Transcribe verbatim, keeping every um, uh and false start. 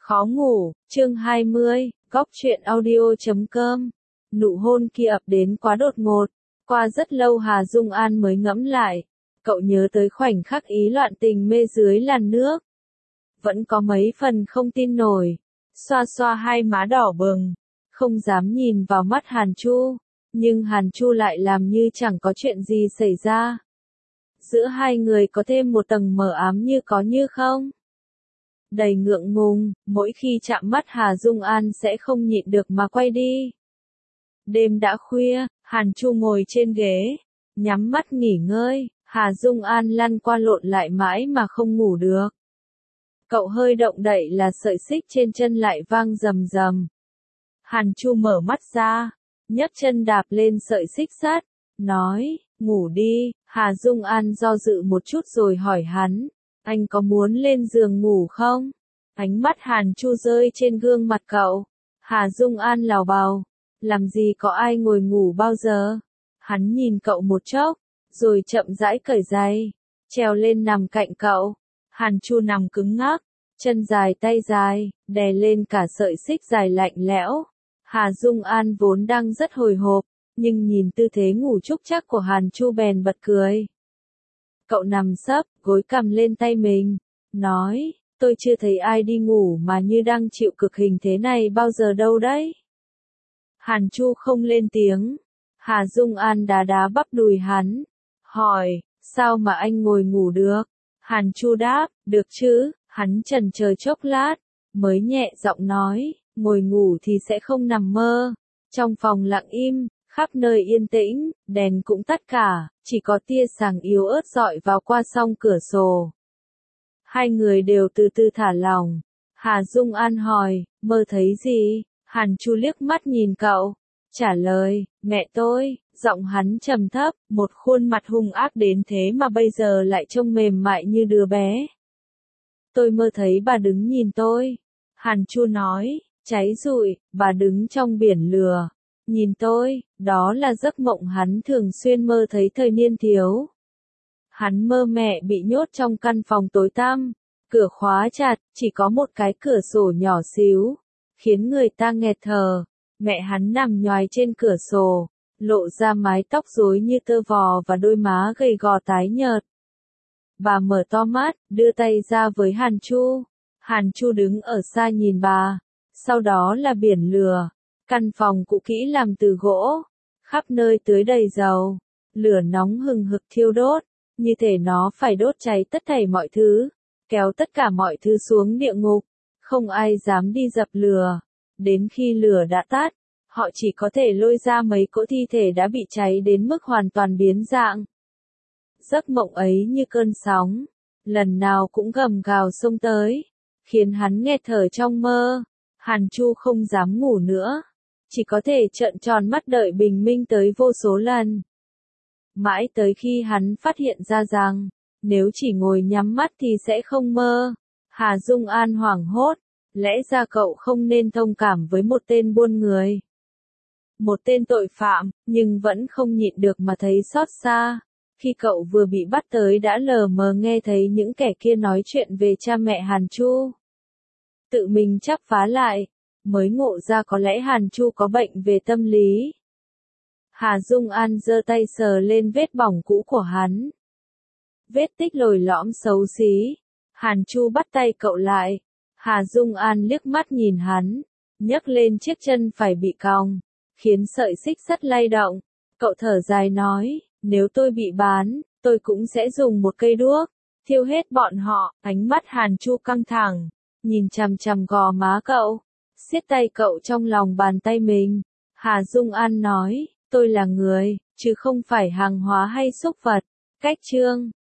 Khó ngủ, chương hai mươi, góc truyện audio chấm com. Nụ hôn kia ập đến quá đột ngột. Qua rất lâu Hà Dung An mới ngẫm lại. Cậu nhớ tới khoảnh khắc ý loạn tình mê dưới làn nước. Vẫn có mấy phần không tin nổi. Xoa xoa hai má đỏ bừng. Không dám nhìn vào mắt Hàn Chu. Nhưng Hàn Chu lại làm như chẳng có chuyện gì xảy ra. Giữa hai người có thêm một tầng mờ ám như có như không. Đầy ngượng ngùng, mỗi khi chạm mắt Hà Dung An sẽ không nhịn được mà quay đi. Đêm đã khuya, Hàn Chu ngồi trên ghế, nhắm mắt nghỉ ngơi, Hà Dung An lăn qua lộn lại mãi mà không ngủ được. Cậu hơi động đậy là sợi xích trên chân lại vang rầm rầm. Hàn Chu mở mắt ra, nhấc chân đạp lên sợi xích sắt, nói, ngủ đi. Hà Dung An do dự một chút rồi hỏi hắn. Anh có muốn lên giường ngủ không? Ánh mắt Hàn Chu rơi trên gương mặt cậu. Hà Dung An lào bào. Làm gì có ai ngồi ngủ bao giờ? Hắn nhìn cậu một chốc, rồi chậm rãi cởi giày, trèo lên nằm cạnh cậu. Hàn Chu nằm cứng ngắc, chân dài tay dài, đè lên cả sợi xích dài lạnh lẽo. Hà Dung An vốn đang rất hồi hộp, nhưng nhìn tư thế ngủ trúc chắc của Hàn Chu bèn bật cười. Cậu nằm sấp, gối cằm lên tay mình, nói, tôi chưa thấy ai đi ngủ mà như đang chịu cực hình thế này bao giờ đâu đấy. Hàn Chu không lên tiếng. Hà Dung An đá đá bắp đùi hắn, hỏi, sao mà anh ngồi ngủ được? Hàn Chu đáp, được chứ. Hắn chần chờ chốc lát, mới nhẹ giọng nói, ngồi ngủ thì sẽ không nằm mơ. Trong phòng lặng im, khắp nơi yên tĩnh, đèn cũng tắt cả, chỉ có tia sáng yếu ớt dọi vào qua song cửa sổ. Hai người đều từ từ thả lỏng. Hà Dung An hỏi, mơ thấy gì? Hàn Chu liếc mắt nhìn cậu, trả lời, mẹ tôi. Giọng hắn trầm thấp, một khuôn mặt hung ác đến thế mà bây giờ lại trông mềm mại như đứa bé. Tôi mơ thấy bà đứng nhìn tôi. Hàn Chu nói, cháy rụi, bà đứng trong biển lửa. Nhìn tôi, đó là giấc mộng hắn thường xuyên mơ thấy thời niên thiếu. Hắn mơ mẹ bị nhốt trong căn phòng tối tăm, cửa khóa chặt, chỉ có một cái cửa sổ nhỏ xíu, khiến người ta nghẹt thở. Mẹ hắn nằm nhoài trên cửa sổ, lộ ra mái tóc rối như tơ vò và đôi má gầy gò tái nhợt. Bà mở to mắt, đưa tay ra với Hàn Chu. Hàn Chu đứng ở xa nhìn bà. Sau đó là biển lửa. Căn phòng cũ kỹ làm từ gỗ, khắp nơi tưới đầy dầu, lửa nóng hừng hực thiêu đốt, như thể nó phải đốt cháy tất thảy mọi thứ, kéo tất cả mọi thứ xuống địa ngục. Không ai dám đi dập lửa. Đến khi lửa đã tắt, họ chỉ có thể lôi ra mấy cỗ thi thể đã bị cháy đến mức hoàn toàn biến dạng. Giấc mộng ấy như cơn sóng, lần nào cũng gầm gào xông tới, khiến hắn nghẹt thở trong mơ. Hàn Chu không dám ngủ nữa, chỉ có thể trợn tròn mắt đợi bình minh tới vô số lần. Mãi tới khi hắn phát hiện ra rằng, nếu chỉ ngồi nhắm mắt thì sẽ không mơ. Hà Dung An hoảng hốt, lẽ ra cậu không nên thông cảm với một tên buôn người. Một tên tội phạm, nhưng vẫn không nhịn được mà thấy xót xa. Khi cậu vừa bị bắt tới đã lờ mờ nghe thấy những kẻ kia nói chuyện về cha mẹ Hàn Chu. Tự mình chắp vá lại, mới ngộ ra có lẽ Hàn Chu có bệnh về tâm lý. Hà Dung An giơ tay sờ lên vết bỏng cũ của hắn. Vết tích lồi lõm xấu xí. Hàn Chu bắt tay cậu lại. Hà Dung An liếc mắt nhìn hắn, nhấc lên chiếc chân phải bị còng, khiến sợi xích sắt lay động. Cậu thở dài nói, nếu tôi bị bán, tôi cũng sẽ dùng một cây đuốc, thiêu hết bọn họ. Ánh mắt Hàn Chu căng thẳng, nhìn chằm chằm gò má cậu, siết tay cậu trong lòng bàn tay mình. Hà Dung An nói, tôi là người, chứ không phải hàng hóa hay xúc vật. Cách chương